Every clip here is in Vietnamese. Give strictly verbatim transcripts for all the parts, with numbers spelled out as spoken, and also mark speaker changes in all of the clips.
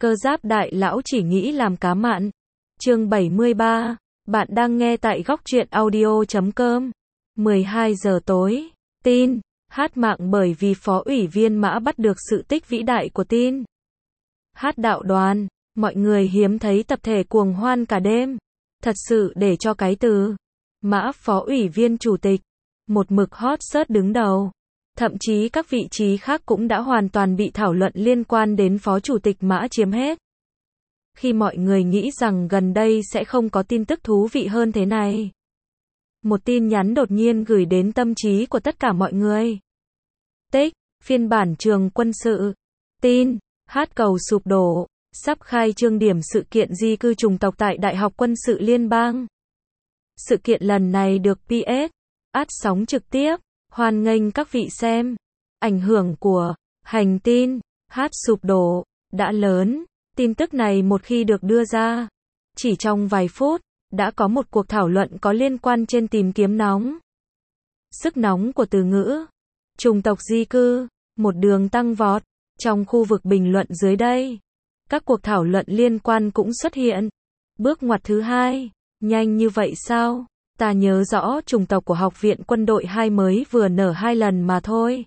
Speaker 1: Cơ giáp đại lão chỉ nghĩ làm cá mặn. Chương bảy mươi ba. Bạn đang nghe tại góc truyện audio chấm com. mười hai giờ tối. Tin. Hát mạng bởi vì Phó ủy viên Mã bắt được sự tích vĩ đại của tin. Hát đạo đoàn. Mọi người hiếm thấy tập thể cuồng hoan cả đêm. Thật sự để cho cái từ Mã Phó ủy viên chủ tịch một mực hot search đứng đầu. Thậm chí các vị trí khác cũng đã hoàn toàn bị thảo luận liên quan đến Phó Chủ tịch Mã chiếm hết. Khi mọi người nghĩ rằng gần đây sẽ không có tin tức thú vị hơn thế này, một tin nhắn đột nhiên gửi đến tâm trí của tất cả mọi người. Tích, phiên bản trường quân sự. Tin, hát cầu sụp đổ, sắp khai trương điểm sự kiện di cư chủng tộc tại Đại học Quân sự Liên bang. Sự kiện lần này được pê ét phát sóng trực tiếp. Hoan nghênh các vị xem. Ảnh hưởng của hành tin hát sụp đổ đã lớn. Tin tức này một khi được đưa ra, chỉ trong vài phút, đã có một cuộc thảo luận có liên quan trên tìm kiếm nóng. Sức nóng của từ ngữ chủng tộc di cư, một đường tăng vọt. Trong khu vực bình luận dưới đây, các cuộc thảo luận liên quan cũng xuất hiện. Bước ngoặt thứ hai, nhanh như vậy sao? Ta nhớ rõ chủng tộc của Học viện Quân đội hai mới vừa nở hai lần mà thôi.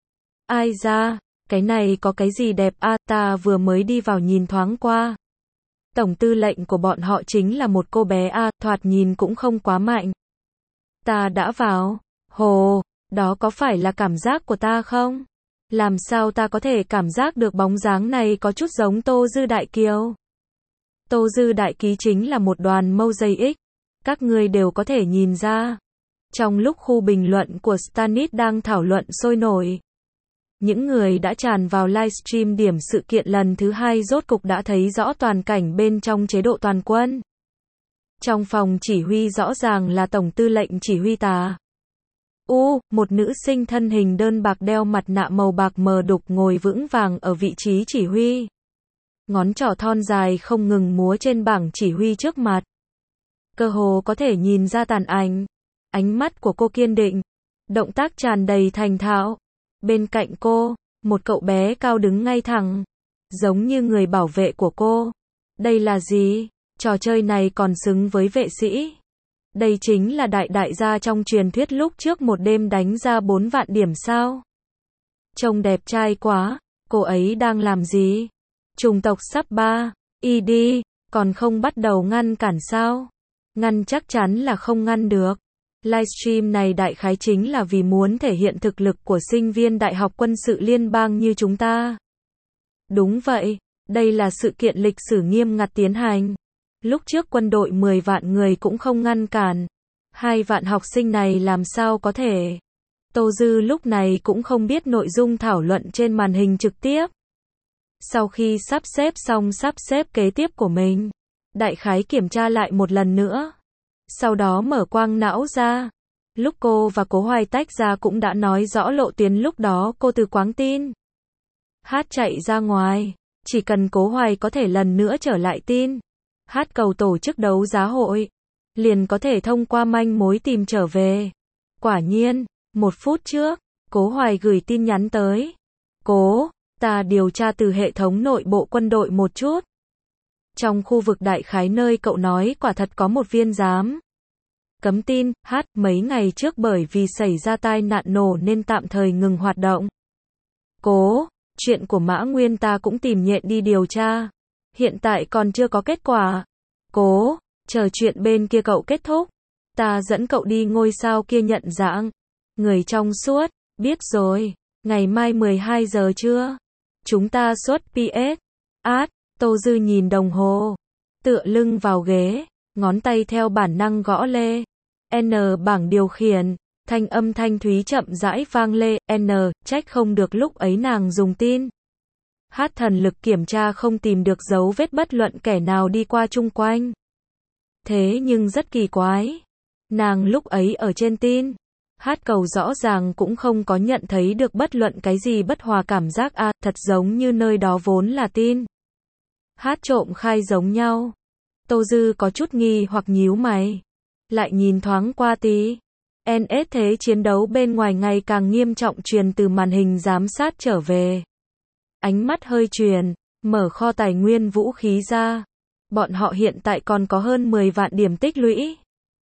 Speaker 1: Ai ra, cái này có cái gì đẹp à, ta vừa mới đi vào nhìn thoáng qua. Tổng tư lệnh của bọn họ chính là một cô bé à, thoạt nhìn cũng không quá mạnh. Ta đã vào, hồ, đó có phải là cảm giác của ta không? Làm sao ta có thể cảm giác được bóng dáng này có chút giống Tô Dư Đại Kiều? Tô Dư Đại Ký chính là một đoàn mâu dây ích. Các ngươi đều có thể nhìn ra. Trong lúc khu bình luận của Stanit đang thảo luận sôi nổi, những người đã tràn vào livestream điểm sự kiện lần thứ hai rốt cục đã thấy rõ toàn cảnh bên trong chế độ toàn quân. Trong phòng chỉ huy rõ ràng là Tổng tư lệnh chỉ huy Tà U, một nữ sinh thân hình đơn bạc đeo mặt nạ màu bạc mờ đục ngồi vững vàng ở vị trí chỉ huy. Ngón trỏ thon dài không ngừng múa trên bảng chỉ huy trước mặt. Cơ hồ có thể nhìn ra tàn ảnh. Ánh mắt của cô kiên định. Động tác tràn đầy thành thạo. Bên cạnh cô, một cậu bé cao đứng ngay thẳng. Giống như người bảo vệ của cô. Đây là gì? Trò chơi này còn xứng với vệ sĩ. Đây chính là đại đại gia trong truyền thuyết lúc trước một đêm đánh ra bốn vạn điểm sao? Trông đẹp trai quá. Cô ấy đang làm gì? Chủng tộc sắp ba. i đê. Còn không bắt đầu ngăn cản sao? Ngăn chắc chắn là không ngăn được. Livestream này đại khái chính là vì muốn thể hiện thực lực của sinh viên Đại học Quân sự Liên bang như chúng ta. Đúng vậy, đây là sự kiện lịch sử nghiêm ngặt tiến hành. Lúc trước quân đội mười vạn người cũng không ngăn cản. Hai vạn học sinh này làm sao có thể? Tô Dư lúc này cũng không biết nội dung thảo luận trên màn hình trực tiếp. Sau khi sắp xếp xong sắp xếp kế tiếp của mình, đại khái kiểm tra lại một lần nữa. Sau đó mở quang não ra. Lúc cô và Cố Hoài tách ra cũng đã nói rõ lộ tuyến lúc đó cô từ Quáng tin. Hát chạy ra ngoài. Chỉ cần Cố Hoài có thể lần nữa trở lại tin. Hát cầu tổ chức đấu giá hội. Liền có thể thông qua manh mối tìm trở về. Quả nhiên, một phút trước, Cố Hoài gửi tin nhắn tới. Cố, ta điều tra từ hệ thống nội bộ quân đội một chút. Trong khu vực đại khái nơi cậu nói quả thật có một viên giám cấm tin, hát, mấy ngày trước bởi vì xảy ra tai nạn nổ nên tạm thời ngừng hoạt động. Cố, chuyện của Mã Nguyên ta cũng tìm nhện đi điều tra. Hiện tại còn chưa có kết quả. Cố, chờ chuyện bên kia cậu kết thúc. Ta dẫn cậu đi ngôi sao kia nhận dạng. Người trong suốt, biết rồi, ngày mai mười hai giờ trưa. Chúng ta xuất pê ét. Át. Tô Dư nhìn đồng hồ, tựa lưng vào ghế, ngón tay theo bản năng gõ lê. N bảng điều khiển, thanh âm thanh thúy chậm rãi vang lê. N, trách không được lúc ấy nàng dùng tin. Hát thần lực kiểm tra không tìm được dấu vết bất luận kẻ nào đi qua chung quanh. Thế nhưng rất kỳ quái. Nàng lúc ấy ở trên tin. Hát cầu rõ ràng cũng không có nhận thấy được bất luận cái gì bất hòa cảm giác à, thật giống như nơi đó vốn là tin. Hát trộm khai giống nhau. Tô Dư có chút nghi hoặc nhíu mày. Lại nhìn thoáng qua tí. en ét thế chiến đấu bên ngoài ngày càng nghiêm trọng truyền từ màn hình giám sát trở về. Ánh mắt hơi truyền, Mở kho tài nguyên vũ khí ra. Bọn họ hiện tại còn có hơn mười vạn điểm tích lũy.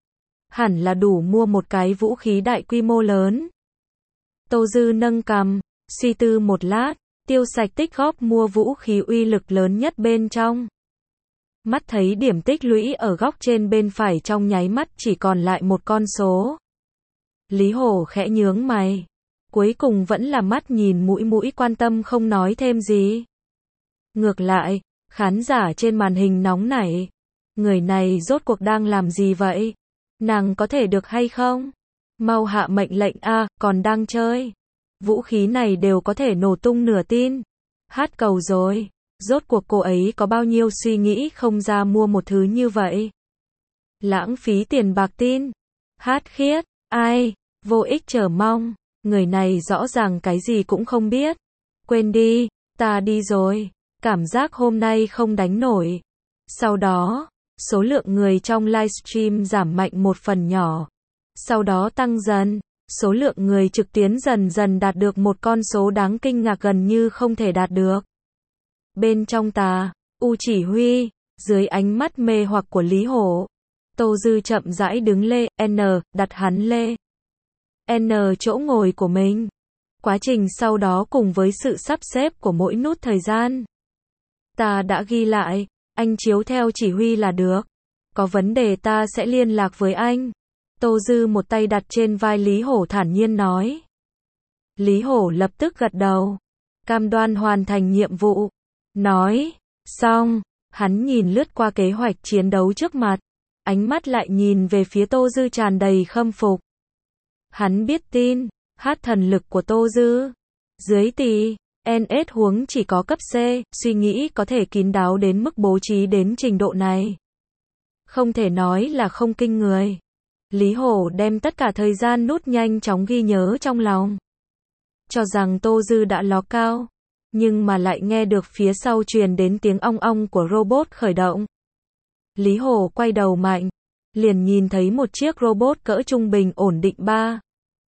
Speaker 1: Hẳn là đủ mua một cái vũ khí đại quy mô lớn. Tô Dư nâng cằm, suy tư một lát, tiêu sạch tích góp mua vũ khí uy lực lớn nhất bên trong. Mắt thấy điểm tích lũy ở góc trên bên phải trong nháy mắt chỉ còn lại một con số. Lý Hổ khẽ nhướng mày. Cuối cùng vẫn là mắt nhìn mũi mũi quan tâm không nói thêm gì. Ngược lại, khán giả trên màn hình nóng nảy. Người này rốt cuộc đang làm gì vậy? Nàng có thể được hay không? Mau hạ mệnh lệnh a, còn đang chơi. Vũ khí này đều có thể nổ tung nửa tin. Hát cầu rồi. Rốt cuộc cô ấy có bao nhiêu suy nghĩ không ra mua một thứ như vậy? Lãng phí tiền bạc tin. Hát khiết, ai, vô ích chờ mong. Người này rõ ràng cái gì cũng không biết. Quên đi, ta đi rồi. Cảm giác hôm nay không đánh nổi. Sau đó, số lượng người trong livestream giảm mạnh một phần nhỏ. Sau đó tăng dần. Số lượng người trực tuyến dần dần đạt được một con số đáng kinh ngạc gần như không thể đạt được. Bên trong tà, U chỉ huy, dưới ánh mắt mê hoặc của Lý Hổ. Tô Dư chậm rãi đứng lê, N, đặt hắn lê. N chỗ ngồi của mình. Quá trình sau đó cùng với sự sắp xếp của mỗi nút thời gian. Ta đã ghi lại, anh chiếu theo chỉ huy là được. Có vấn đề ta sẽ liên lạc với anh. Tô Dư một tay đặt trên vai Lý Hổ thản nhiên nói. Lý Hổ lập tức gật đầu. Cam đoan hoàn thành nhiệm vụ. Nói, xong, hắn nhìn lướt qua kế hoạch chiến đấu trước mặt. Ánh mắt lại nhìn về phía Tô Dư tràn đầy khâm phục. Hắn biết tin, hát thần lực của Tô Dư. Dưới tỷ, en ét huống chỉ có cấp C, suy nghĩ có thể kín đáo đến mức bố trí đến trình độ này. Không thể nói là không kinh người. Lý Hổ đem tất cả thời gian nút nhanh chóng ghi nhớ trong lòng. Cho rằng Tô Dư đã ló cao. Nhưng mà lại nghe được phía sau truyền đến tiếng ong ong của robot khởi động. Lý Hổ quay đầu mạnh. Liền nhìn thấy một chiếc robot cỡ trung bình ổn định ba.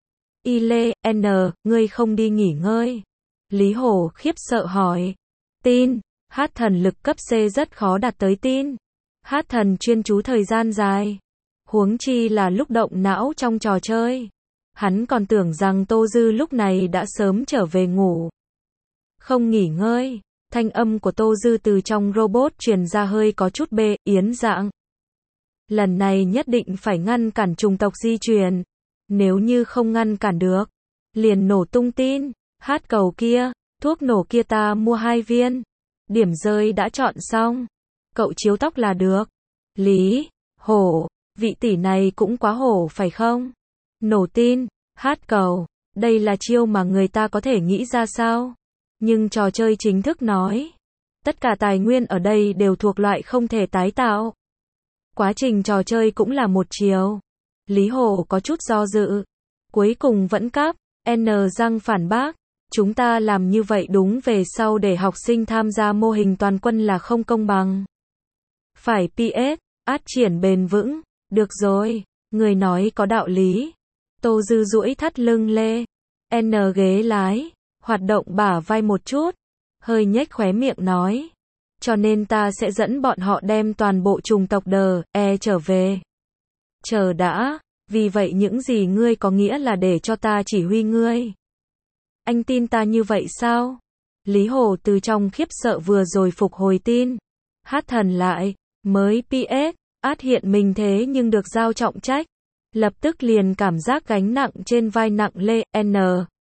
Speaker 1: Y Lê, N, ngươi không đi nghỉ ngơi. Lý Hổ khiếp sợ hỏi. Tin, hát thần lực cấp C rất khó đạt tới tin. Hát thần chuyên chú thời gian dài. Huống chi là lúc động não trong trò chơi. Hắn còn tưởng rằng Tô Dư lúc này đã sớm trở về ngủ. Không nghỉ ngơi. Thanh âm của Tô Dư từ trong robot truyền ra hơi có chút bê, yến dạng. Lần này nhất định phải ngăn cản chủng tộc di truyền. Nếu như không ngăn cản được, liền nổ tung tin. Hát cầu kia, thuốc nổ kia ta mua hai viên. Điểm rơi đã chọn xong. Cậu chiếu tóc là được. Lý Hổ, vị tỷ này cũng quá hổ phải không? Nổ tin, hát cầu, đây là chiêu mà người ta có thể nghĩ ra sao? Nhưng trò chơi chính thức nói, tất cả tài nguyên ở đây đều thuộc loại không thể tái tạo. Quá trình trò chơi cũng là một chiều. Lý Hổ có chút do dự. Cuối cùng vẫn cáp, N răng phản bác. Chúng ta làm như vậy đúng về sau để học sinh tham gia mô hình toàn quân là không công bằng. Phải pê ét, át triển bền vững. Được rồi, người nói có đạo lý. Tô Dư duỗi thắt lưng lê. N ghế lái, hoạt động bả vai một chút. Hơi nhếch khóe miệng nói. Cho nên ta sẽ dẫn bọn họ đem toàn bộ chủng tộc đờ, e trở về. Chờ đã, vì vậy những gì ngươi có nghĩa là để cho ta chỉ huy ngươi. Anh tin ta như vậy sao? Lý Hổ từ trong khiếp sợ vừa rồi phục hồi tin. Hát thần lại, mới pê ét, át hiện mình thế nhưng được giao trọng trách. Lập tức liền cảm giác gánh nặng trên vai nặng lê, N.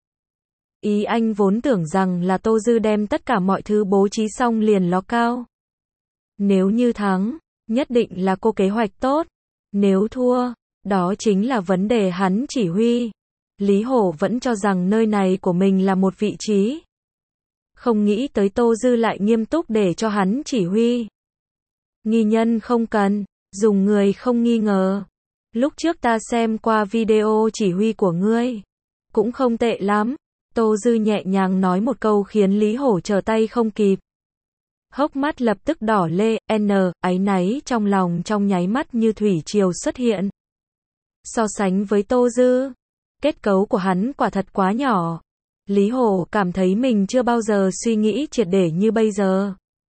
Speaker 1: Ý anh vốn tưởng rằng là Tô Dư đem tất cả mọi thứ bố trí xong liền ló cao. Nếu như thắng, nhất định là cô kế hoạch tốt. Nếu thua, đó chính là vấn đề hắn chỉ huy. Lý Hổ vẫn cho rằng nơi này của mình là một vị trí. Không nghĩ tới Tô Dư lại nghiêm túc để cho hắn chỉ huy. Nghi nhân không cần, dùng người không nghi ngờ. Lúc trước ta xem qua video chỉ huy của ngươi. Cũng không tệ lắm. Tô Dư nhẹ nhàng nói một câu khiến Lý Hổ trở tay không kịp. Hốc mắt lập tức đỏ lê, N, áy náy trong lòng trong nháy mắt như thủy triều xuất hiện. So sánh với Tô Dư, kết cấu của hắn quả thật quá nhỏ. Lý Hổ cảm thấy mình chưa bao giờ suy nghĩ triệt để như bây giờ.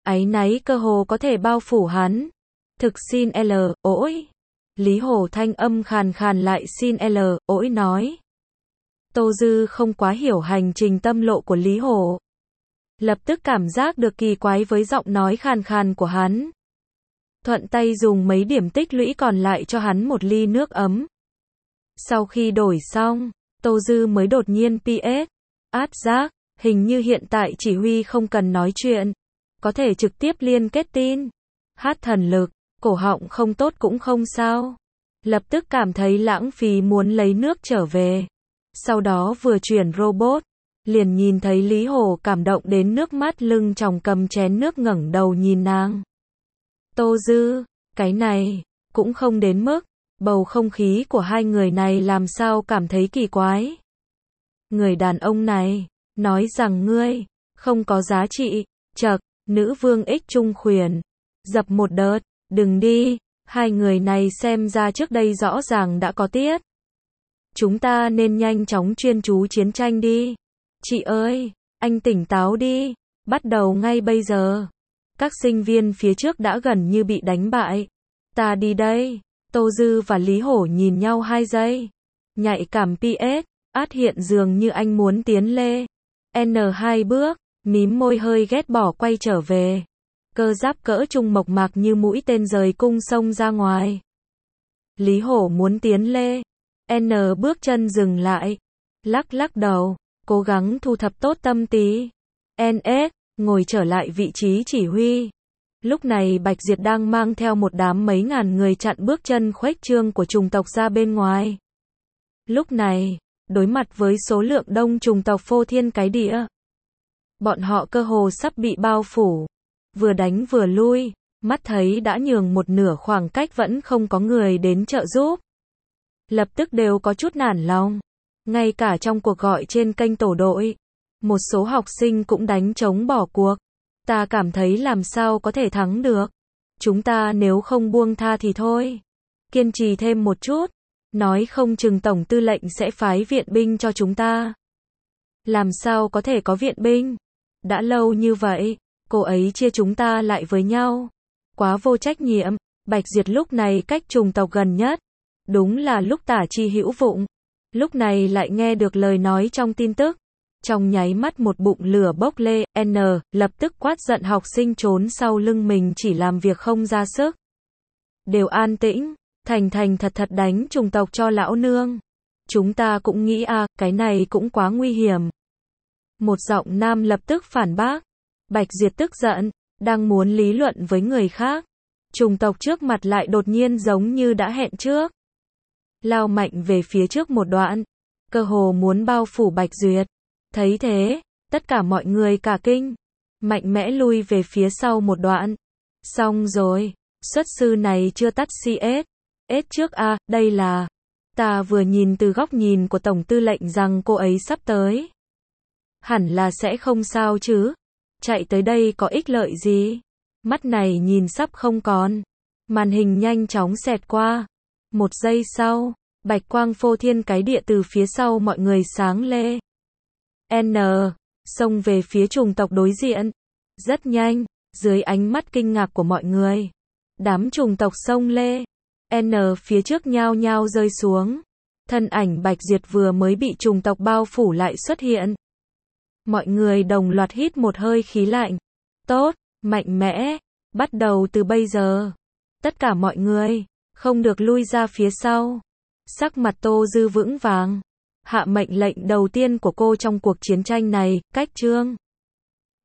Speaker 1: áy náy cơ hồ có thể bao phủ hắn. Thực xin L, ỗi. Lý Hổ thanh âm khàn khàn lại xin L, ỗi nói. Tô Dư không quá hiểu hành trình tâm lộ của Lý Hổ. Lập tức cảm giác được kỳ quái với giọng nói khàn khàn của hắn. Thuận tay dùng mấy điểm tích lũy còn lại cho hắn một ly nước ấm. Sau khi đổi xong, Tô Dư mới đột nhiên pê ét. Át giác, hình như hiện tại chỉ huy không cần nói chuyện. Có thể trực tiếp liên kết tin. Hát thần lực, cổ họng không tốt cũng không sao. Lập tức cảm thấy lãng phí muốn lấy nước trở về. Sau đó vừa chuyển robot, liền nhìn thấy Lý Hổ cảm động đến nước mắt lưng tròng cầm chén nước ngẩng đầu nhìn nàng. Tô Dư, cái này, cũng không đến mức, bầu không khí của hai người này làm sao cảm thấy kỳ quái. Người đàn ông này, nói rằng ngươi, không có giá trị, chậc, nữ vương ích trung khuyển, dập một đợt, đừng đi, hai người này xem ra trước đây rõ ràng đã có tiết. Chúng ta nên nhanh chóng chuyên chú chiến tranh đi. Chị ơi, anh tỉnh táo đi, bắt đầu ngay bây giờ. Các sinh viên phía trước đã gần như bị đánh bại. Ta đi đây. Tô Dư và Lý Hổ nhìn nhau hai giây. Nhạy cảm pê ét, át hiện dường như anh muốn tiến lê. N hai bước, mím môi hơi ghét bỏ quay trở về. Cơ giáp cỡ trung mộc mạc như mũi tên rời cung xông ra ngoài. Lý Hổ muốn tiến lê. N bước chân dừng lại. Lắc lắc đầu, cố gắng thu thập tốt tâm tí. en ét, ngồi trở lại vị trí chỉ huy. Lúc này Bạch Diệt đang mang theo một đám mấy ngàn người chặn bước chân khuếch trương của chủng tộc ra bên ngoài. Lúc này, đối mặt với số lượng đông chủng tộc phô thiên cái địa, bọn họ cơ hồ sắp bị bao phủ. Vừa đánh vừa lui, mắt thấy đã nhường một nửa khoảng cách vẫn không có người đến trợ giúp. Lập tức đều có chút nản lòng. Ngay cả trong cuộc gọi trên kênh tổ đội, một số học sinh cũng đánh trống bỏ cuộc. Ta cảm thấy làm sao có thể thắng được. Chúng ta nếu không buông tha thì thôi. Kiên trì thêm một chút. Nói không chừng Tổng tư lệnh sẽ phái viện binh cho chúng ta. Làm sao có thể có viện binh? Đã lâu như vậy, cô ấy chia chúng ta lại với nhau. Quá vô trách nhiệm. Bạch Diệt lúc này cách chủng tộc gần nhất. Đúng là lúc tả chi hữu dụng. Lúc này lại nghe được lời nói trong tin tức. Trong nháy mắt một bụng lửa bốc lê, N, lập tức quát giận học sinh trốn sau lưng mình chỉ làm việc không ra sức. Đều an tĩnh, thành thành thật thật đánh chủng tộc cho lão nương. Chúng ta cũng nghĩ à, cái này cũng quá nguy hiểm. Một giọng nam lập tức phản bác. Bạch Diệt tức giận, đang muốn lý luận với người khác. Chủng tộc trước mặt lại đột nhiên giống như đã hẹn trước. Lao mạnh về phía trước một đoạn, cơ hồ muốn bao phủ Bạch Duyệt. Thấy thế, tất cả mọi người cả kinh, mạnh mẽ lui về phía sau một đoạn. Xong rồi, xuất sư này chưa tắt xê ét. S trước a, à, đây là, ta vừa nhìn từ góc nhìn của Tổng tư lệnh rằng cô ấy sắp tới. Hẳn là sẽ không sao chứ, chạy tới đây có ích lợi gì. Mắt này nhìn sắp không còn. Màn hình nhanh chóng xẹt qua. Một giây sau, bạch quang phô thiên cái địa từ phía sau mọi người sáng lê. N, xông về phía chủng tộc đối diện. Rất nhanh, dưới ánh mắt kinh ngạc của mọi người, đám chủng tộc xông lê. N phía trước nhao nhao rơi xuống. Thân ảnh Bạch Diệt vừa mới bị chủng tộc bao phủ lại xuất hiện. Mọi người đồng loạt hít một hơi khí lạnh. Tốt, mạnh mẽ, bắt đầu từ bây giờ. Tất cả mọi người, không được lui ra phía sau. Sắc mặt Tô Dư vững vàng. Hạ mệnh lệnh đầu tiên của cô trong cuộc chiến tranh này, cách trương.